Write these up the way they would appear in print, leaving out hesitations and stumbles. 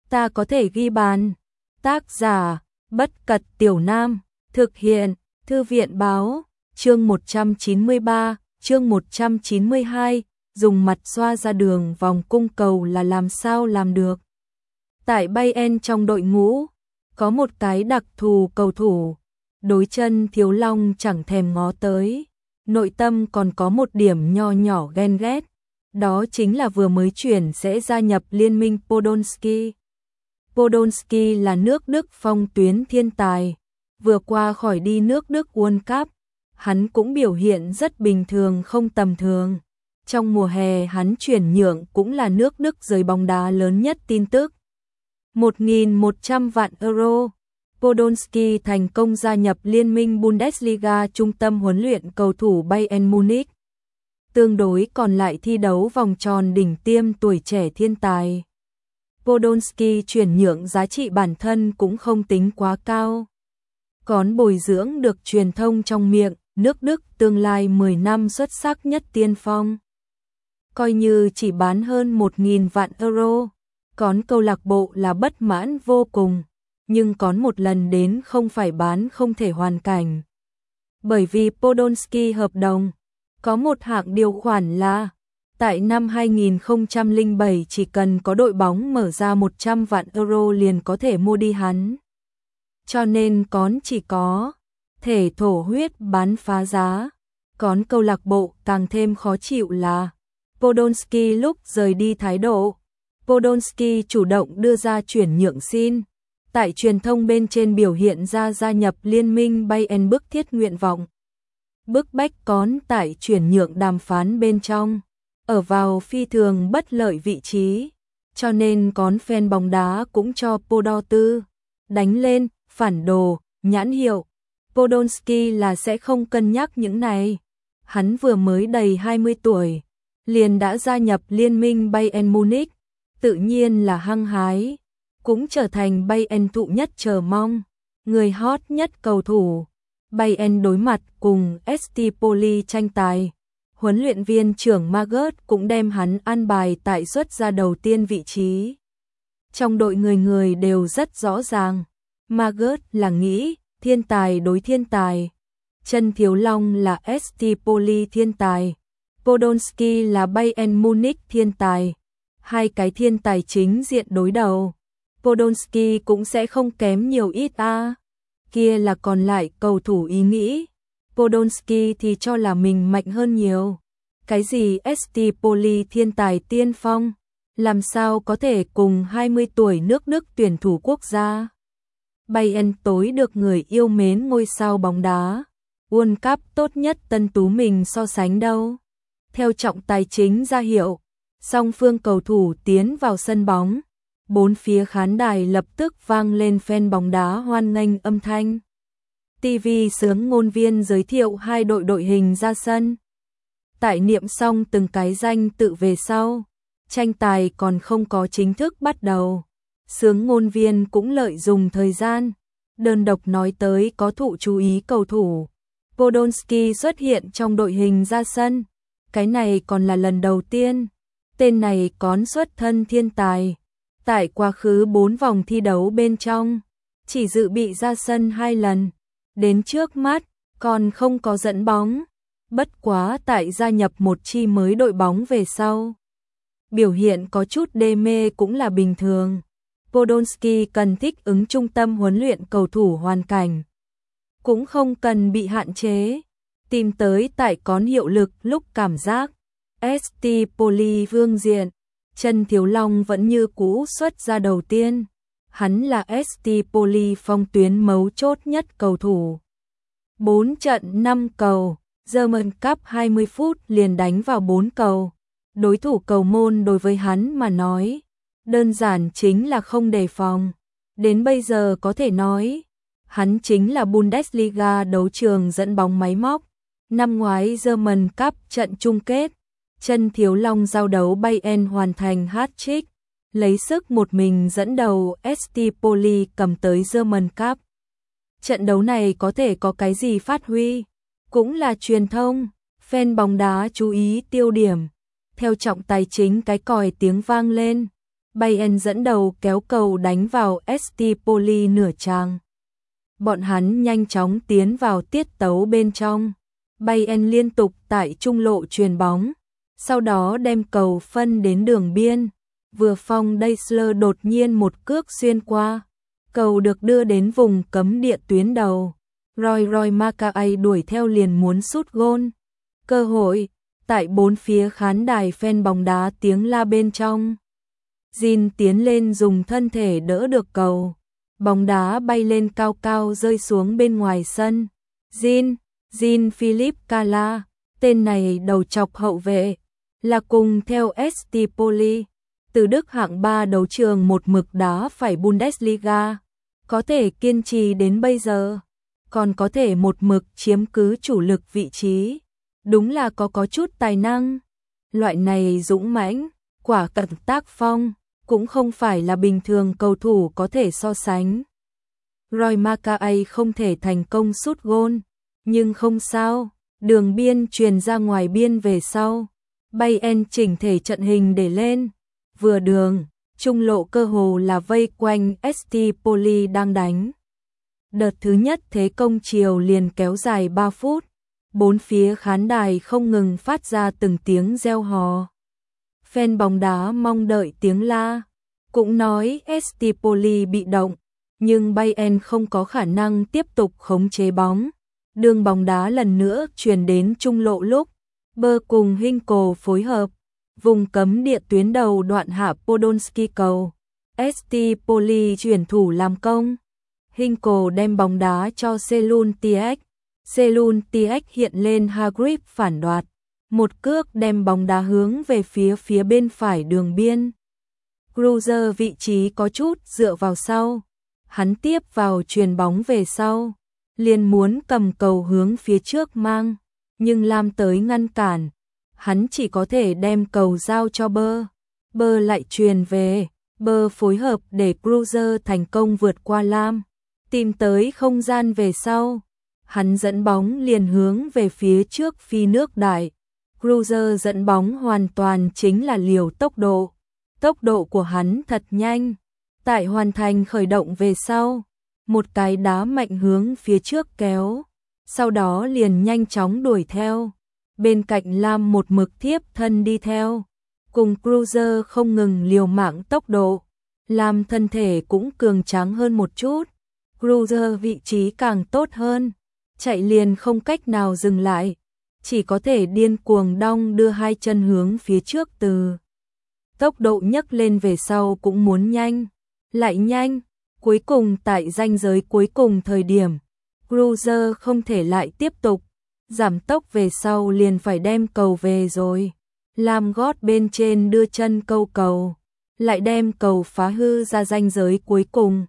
ta có thể ghi bàn. Tác giả, Bất Cật Tiểu Nam, thực hiện, Thư viện Báo, chương 193, chương 192, dùng mặt xoa ra đường vòng cung cầu là làm sao làm được. Tại Bayern trong đội ngũ, có một cái đặc thù cầu thủ, đối chân Thiếu Long chẳng thèm ngó tới, nội tâm còn có một điểm nho nhỏ ghen ghét, đó chính là vừa mới chuyển sẽ gia nhập liên minh Podolski. Podolski là nước Đức phong tuyến thiên tài, vừa qua khỏi đi nước Đức World Cup, hắn cũng biểu hiện rất bình thường không tầm thường. Trong mùa hè hắn chuyển nhượng cũng là nước Đức giới bóng đá lớn nhất tin tức. 1.100 vạn euro, Podolski thành công gia nhập liên minh Bundesliga trung tâm huấn luyện cầu thủ Bayern Munich. Tương đối còn lại thi đấu vòng tròn đỉnh tiêm tuổi trẻ thiên tài. Podolski chuyển nhượng giá trị bản thân cũng không tính quá cao. Còn bồi dưỡng được truyền thông trong miệng, nước Đức tương lai 10 năm xuất sắc nhất tiên phong. Coi như chỉ bán hơn 1.000 vạn euro, còn câu lạc bộ là bất mãn vô cùng, nhưng còn một lần đến không phải bán không thể hoàn cảnh. Bởi vì Podolski hợp đồng, có một hạng điều khoản là, tại năm 2007 chỉ cần có đội bóng mở ra 100 vạn euro liền có thể mua đi hắn. Cho nên còn chỉ có thể thổ huyết bán phá giá. Còn câu lạc bộ càng thêm khó chịu là Podolski lúc rời đi thái độ. Podolski chủ động đưa ra chuyển nhượng xin. Tại truyền thông bên trên biểu hiện ra gia nhập liên minh Bayern bức thiết nguyện vọng. Bức bách còn tại chuyển nhượng đàm phán bên trong, ở vào phi thường bất lợi vị trí, cho nên còn fan bóng đá cũng cho Podolski đánh lên, phản đồ, nhãn hiệu. Podolski là sẽ không cân nhắc những này. Hắn vừa mới đầy 20 tuổi, liền đã gia nhập liên minh Bayern Munich, tự nhiên là hăng hái, cũng trở thành Bayern thụ nhất chờ mong, người hot nhất cầu thủ. Bayern đối mặt cùng ST Poli tranh tài, huấn luyện viên trưởng Magath cũng đem hắn an bài tại xuất ra đầu tiên vị trí. Trong đội người đều rất rõ ràng, Magath là nghĩ thiên tài đối thiên tài, chân Thiếu Long là ST Poli thiên tài, Podolski là Bayern Munich thiên tài, hai cái thiên tài chính diện đối đầu. Podolski cũng sẽ không kém nhiều ít kia là còn lại cầu thủ ý nghĩ. Podolski thì cho là mình mạnh hơn nhiều. Cái gì ST Poli thiên tài tiên phong, làm sao có thể cùng 20 tuổi nước Đức tuyển thủ quốc gia. Bayern tối được người yêu mến ngôi sao bóng đá, World Cup tốt nhất Tân Tú mình so sánh đâu. Theo trọng tài chính ra hiệu, song phương cầu thủ tiến vào sân bóng, bốn phía khán đài lập tức vang lên fan bóng đá hoan nghênh âm thanh. TV sướng ngôn viên giới thiệu hai đội hình ra sân. Tại niệm xong từng cái danh tự về sau, tranh tài còn không có chính thức bắt đầu. Sướng ngôn viên cũng lợi dụng thời gian, đơn độc nói tới có thụ chú ý cầu thủ. Podolski xuất hiện trong đội hình ra sân, cái này còn là lần đầu tiên. Tên này còn xuất thân thiên tài. Tại quá khứ 4 vòng thi đấu bên trong, chỉ dự bị ra sân 2 lần. Đến trước mắt, còn không có dẫn bóng. Bất quá tại gia nhập một chi mới đội bóng về sau, biểu hiện có chút đê mê cũng là bình thường. Podolski cần thích ứng trung tâm huấn luyện cầu thủ hoàn cảnh, cũng không cần bị hạn chế, tìm tới tại có hiệu lực lúc cảm giác. ST Poli vương diện, chân Thiếu Long vẫn như cũ xuất ra đầu tiên. Hắn là ST Poli phong tuyến mấu chốt nhất cầu thủ. 4 trận 5 cầu, German Cup 20 phút liền đánh vào 4 cầu. Đối thủ cầu môn đối với hắn mà nói, đơn giản chính là không đề phòng. Đến bây giờ có thể nói, hắn chính là Bundesliga đấu trường dẫn bóng máy móc. Năm ngoái German Cup trận chung kết, chân Thiếu Long giao đấu Bayern hoàn thành hat-trick, lấy sức một mình dẫn đầu ST Poli cầm tới German Cup. Trận đấu này có thể có cái gì phát huy, cũng là truyền thông, fan bóng đá chú ý tiêu điểm. Theo trọng tài chính cái còi tiếng vang lên, Bayern dẫn đầu kéo cầu đánh vào Stipoli nửa chàng. Bọn hắn nhanh chóng tiến vào tiết tấu bên trong. Bayern liên tục tại trung lộ chuyền bóng, sau đó đem cầu phân đến đường biên. Vừa phong Daisler đột nhiên một cước xuyên qua. Cầu được đưa đến vùng cấm địa tuyến đầu. Roy Mackay đuổi theo liền muốn sút gôn. Cơ hội, tại bốn phía khán đài fan bóng đá tiếng la bên trong. Jean tiến lên dùng thân thể đỡ được cầu. Bóng đá bay lên cao cao rơi xuống bên ngoài sân. Jean Philippe Cala, tên này đầu chọc hậu vệ, là cùng theo Stipoli. Từ Đức hạng 3 đấu trường một mực đá phải Bundesliga. Có thể kiên trì đến bây giờ. Còn có thể một mực chiếm cứ chủ lực vị trí. Đúng là có chút tài năng. Loại này dũng mãnh, quả cận tác phong, cũng không phải là bình thường cầu thủ có thể so sánh. Roy Mackay không thể thành công sút gôn, nhưng không sao, đường biên truyền ra ngoài biên về sau. Bayern chỉnh thể trận hình để lên, vừa đường, trung lộ cơ hồ là vây quanh Stipoli đang đánh. Đợt thứ nhất thế công chiều liền kéo dài 3 phút, bốn phía khán đài không ngừng phát ra từng tiếng reo hò. Fan bóng đá mong đợi tiếng la, cũng nói Stipoli bị động, nhưng Bayern không có khả năng tiếp tục khống chế bóng. Đường bóng đá lần nữa truyền đến trung lộ lúc Bơ cùng Hinkle phối hợp, vùng cấm địa tuyến đầu đoạn hạ Podolski cầu. Stipoli chuyển thủ làm công. Hinkle đem bóng đá cho Selun Tiek. Selun Tiek hiện lên Hargreaves phản đoạt. Một cước đem bóng đá hướng về phía bên phải đường biên. Cruiser vị trí có chút dựa vào sau. Hắn tiếp vào chuyền bóng về sau. Liền muốn cầm cầu hướng phía trước mang. Nhưng Lam tới ngăn cản. Hắn chỉ có thể đem cầu giao cho Bơ. Bơ lại truyền về. Bơ phối hợp để Cruiser thành công vượt qua Lam. Tìm tới không gian về sau. Hắn dẫn bóng liền hướng về phía trước phi nước đại. Cruiser dẫn bóng hoàn toàn chính là liều tốc độ. Tốc độ của hắn thật nhanh. Tại hoàn thành khởi động về sau, một cái đá mạnh hướng phía trước kéo, sau đó liền nhanh chóng đuổi theo. Bên cạnh Lam một mực thiếp thân đi theo, cùng Cruiser không ngừng liều mạng tốc độ. Lam thân thể cũng cường tráng hơn một chút, Cruiser vị trí càng tốt hơn, chạy liền không cách nào dừng lại, chỉ có thể điên cuồng đong đưa hai chân hướng phía trước từ. Tốc độ nhấc lên về sau cũng muốn nhanh, lại nhanh, cuối cùng tại ranh giới cuối cùng thời điểm, Cruiser không thể lại tiếp tục, giảm tốc về sau liền phải đem cầu về rồi. Lam gót bên trên đưa chân câu cầu, lại đem cầu phá hư ra ranh giới cuối cùng.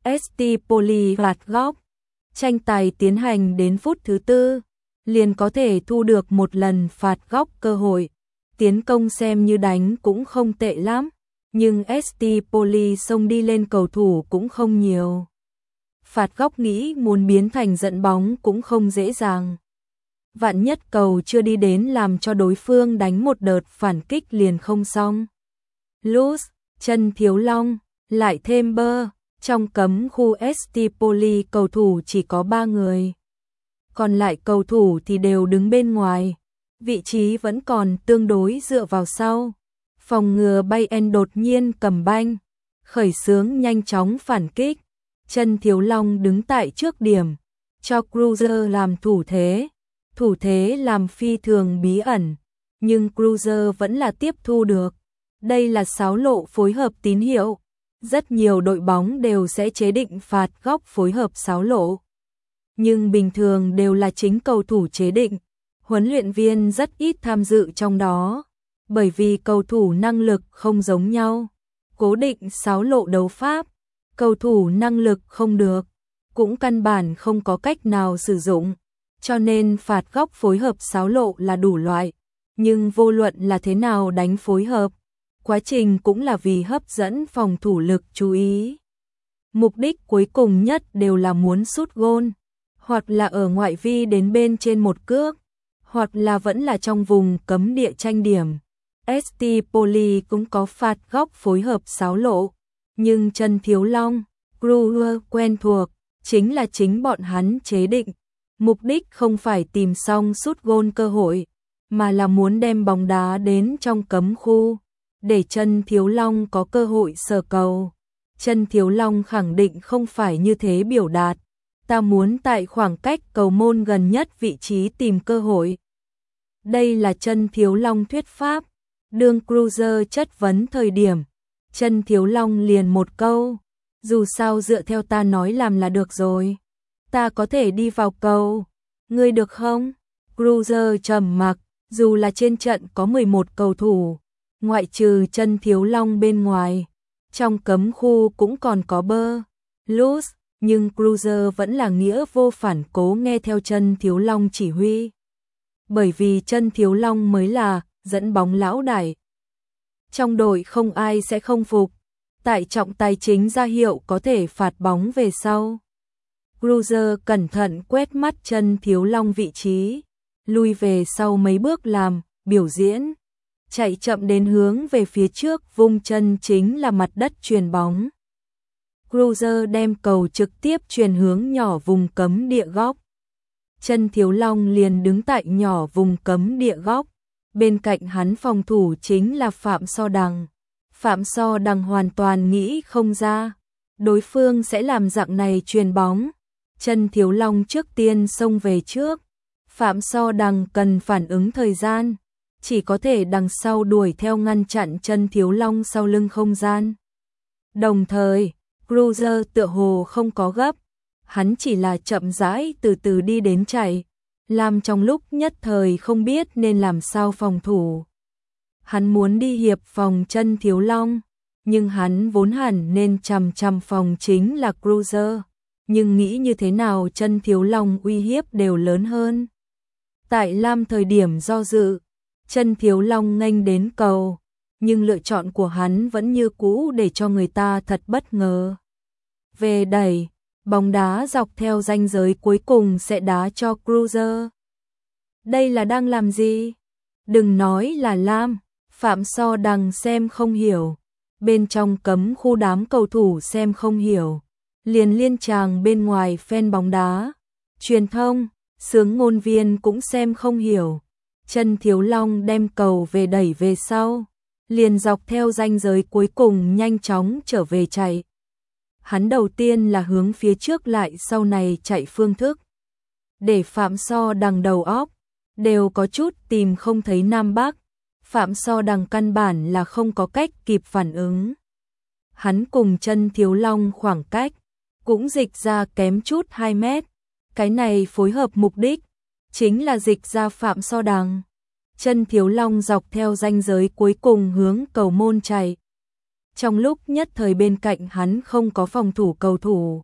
Stipoli phạt góc, tranh tài tiến hành đến phút thứ 4, liền có thể thu được một lần phạt góc cơ hội. Tiến công xem như đánh cũng không tệ lắm, nhưng Stipoli xông đi lên cầu thủ cũng không nhiều. Phạt góc nghĩ muốn biến thành dẫn bóng cũng không dễ dàng. Vạn nhất cầu chưa đi đến làm cho đối phương đánh một đợt phản kích liền không xong. Luz, chân thiếu long, lại thêm Bơ, trong cấm khu Stipoli cầu thủ chỉ có 3 người. Còn lại cầu thủ thì đều đứng bên ngoài. Vị trí vẫn còn tương đối dựa vào sau. Phòng ngừa Bayern đột nhiên cầm banh, khởi xướng nhanh chóng phản kích. Chân thiếu long đứng tại trước điểm, cho Cruiser làm thủ thế. Thủ thế làm phi thường bí ẩn, nhưng Cruiser vẫn là tiếp thu được. Đây là sáo lộ phối hợp tín hiệu. Rất nhiều đội bóng đều sẽ chế định phạt góc phối hợp sáo lộ. Nhưng bình thường đều là chính cầu thủ chế định. Huấn luyện viên rất ít tham dự trong đó, bởi vì cầu thủ năng lực không giống nhau. Cố định sáo lộ đấu pháp, cầu thủ năng lực không được, cũng căn bản không có cách nào sử dụng. Cho nên phạt góc phối hợp sáo lộ là đủ loại, nhưng vô luận là thế nào đánh phối hợp, quá trình cũng là vì hấp dẫn phòng thủ lực chú ý. Mục đích cuối cùng nhất đều là muốn sút gôn, hoặc là ở ngoại vi đến bên trên một cước, hoặc là vẫn là trong vùng cấm địa tranh điểm. ST Poli cũng có phạt góc phối hợp xáo lộ, nhưng Trần Thiếu Long, Kruger quen thuộc, chính bọn hắn chế định. Mục đích không phải tìm xong sút gôn cơ hội, mà là muốn đem bóng đá đến trong cấm khu, để Trần Thiếu Long có cơ hội sờ cầu. Trần Thiếu Long khẳng định không phải như thế biểu đạt, ta muốn tại khoảng cách cầu môn gần nhất vị trí tìm cơ hội. Đây là Trần Thiếu Long thuyết pháp. Đương Kruger chất vấn thời điểm, Trần Thiếu Long liền một câu, dù sao dựa theo ta nói làm là được rồi. Ta có thể đi vào cầu, ngươi được không? Kruger trầm mặc, dù là trên trận có 11 cầu thủ, ngoại trừ Trần Thiếu Long bên ngoài, trong cấm khu cũng còn có Bơ, Luz, nhưng Kruger vẫn là nghĩa vô phản cố nghe theo Trần Thiếu Long chỉ huy. Bởi vì Trần Thiếu Long mới là dẫn bóng lão đại. Trong đội không ai sẽ không phục, tại trọng tài chính ra hiệu có thể phạt bóng về sau. Kruger cẩn thận quét mắt Trần Thiếu Long vị trí, lui về sau mấy bước làm biểu diễn, chạy chậm đến hướng về phía trước vung chân chính là mặt đất chuyền bóng. Kruger đem cầu trực tiếp chuyền hướng nhỏ vùng cấm địa góc. Trần Thiếu Long liền đứng tại nhỏ vùng cấm địa góc, bên cạnh hắn phòng thủ chính là Phạm So Đằng. Phạm So Đằng hoàn toàn nghĩ không ra, đối phương sẽ làm dạng này chuyền bóng. Trần Thiếu Long trước tiên xông về trước, Phạm So Đằng cần phản ứng thời gian, chỉ có thể đằng sau đuổi theo ngăn chặn Trần Thiếu Long sau lưng không gian. Đồng thời, Kruger tựa hồ không có gấp, hắn chỉ là chậm rãi từ từ đi đến chạy, làm trong lúc nhất thời không biết nên làm sao phòng thủ. Hắn muốn đi hiệp phòng Trần Thiếu Long, nhưng hắn vốn hẳn nên chằm phòng chính là Kruger, nhưng nghĩ như thế nào Trần Thiếu Long uy hiếp đều lớn hơn. Tại Lam thời điểm do dự, Trần Thiếu Long nghênh đến cầu, nhưng lựa chọn của hắn vẫn như cũ để cho người ta thật bất ngờ. Về đẩy, bóng đá dọc theo ranh giới cuối cùng sẽ đá cho Kruger. Đây là đang làm gì? Đừng nói là Lam, Phạm So Đằng xem không hiểu, bên trong cấm khu đám cầu thủ xem không hiểu, liền liên tràng bên ngoài fan bóng đá, truyền thông, xướng ngôn viên cũng xem không hiểu. Trần Thiếu Long đem cầu về đẩy về sau, liền dọc theo ranh giới cuối cùng nhanh chóng trở về chạy. Hắn đầu tiên là hướng phía trước lại sau này chạy phương thức, để Phạm So Đằng đầu óc đều có chút tìm không thấy Nam Bắc. Phạm So Đằng căn bản là không có cách kịp phản ứng. Hắn cùng Trần Thiếu Long khoảng cách cũng dịch ra kém chút 2 mét. Cái này phối hợp mục đích chính là dịch ra Phạm So Đằng. Trần Thiếu Long dọc theo ranh giới cuối cùng hướng cầu môn chạy. Trong lúc nhất thời bên cạnh hắn không có phòng thủ cầu thủ,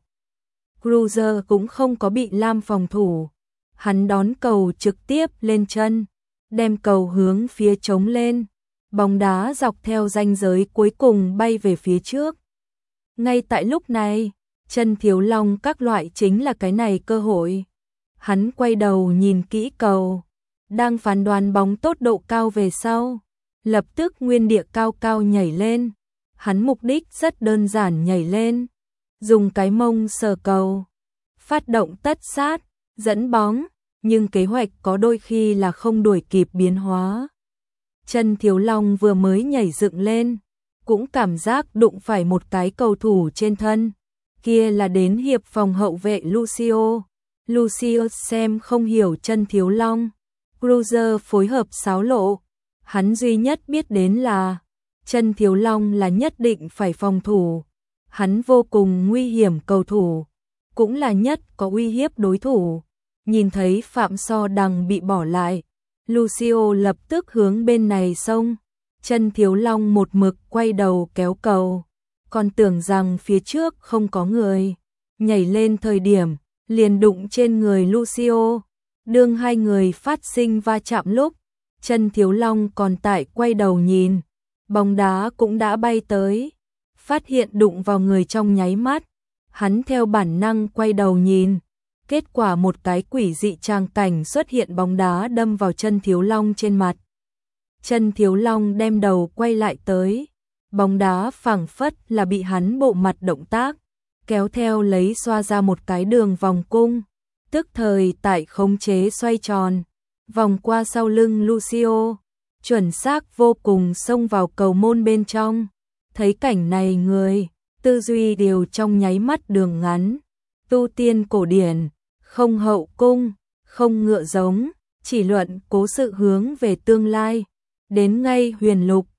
Kruger cũng không có bị Lam phòng thủ. Hắn đón cầu trực tiếp lên chân, đem cầu hướng phía trống lên, bóng đá dọc theo ranh giới cuối cùng bay về phía trước. Ngay tại lúc này, Trần Thiếu Long các loại chính là cái này cơ hội. Hắn quay đầu nhìn kỹ cầu, đang phán đoán bóng tốt độ cao về sau, lập tức nguyên địa cao cao nhảy lên. Hắn mục đích rất đơn giản, nhảy lên, dùng cái mông sờ cầu, phát động tất sát, dẫn bóng, nhưng kế hoạch có đôi khi là không đuổi kịp biến hóa. Trần Thiếu Long vừa mới nhảy dựng lên, cũng cảm giác đụng phải một cái cầu thủ trên thân, kia là đến hiệp phòng hậu vệ Lucio. Lucio xem không hiểu Trần Thiếu Long, Kruger phối hợp xáo lộ, hắn duy nhất biết đến là Trần Thiếu Long là nhất định phải phòng thủ, hắn vô cùng nguy hiểm cầu thủ, cũng là nhất có uy hiếp đối thủ. Nhìn thấy Phạm So Đằng bị bỏ lại, Lucio lập tức hướng bên này xông. Trần Thiếu Long một mực quay đầu kéo cầu, còn tưởng rằng phía trước không có người, nhảy lên thời điểm liền đụng trên người Lucio. Đương hai người phát sinh va chạm lúc, Trần Thiếu Long còn tại quay đầu nhìn, bóng đá cũng đã bay tới, phát hiện đụng vào người trong nháy mắt, hắn theo bản năng quay đầu nhìn. Kết quả một cái quỷ dị tràng cảnh xuất hiện, bóng đá đâm vào Trần Thiếu Long trên mặt. chân Thiếu Long đem đầu quay lại tới, bóng đá phảng phất là bị hắn bộ mặt động tác kéo theo lấy xoa ra một cái đường vòng cung, tức thời tại khống chế xoay tròn, vòng qua sau lưng Lucio, chuẩn xác vô cùng xông vào cầu môn bên trong. Thấy cảnh này người, tư duy đều trong nháy mắt đường ngắn, tu tiên cổ điển, không hậu cung, không ngựa giống, chỉ luận cố sự hướng về tương lai, đến ngay huyền lục,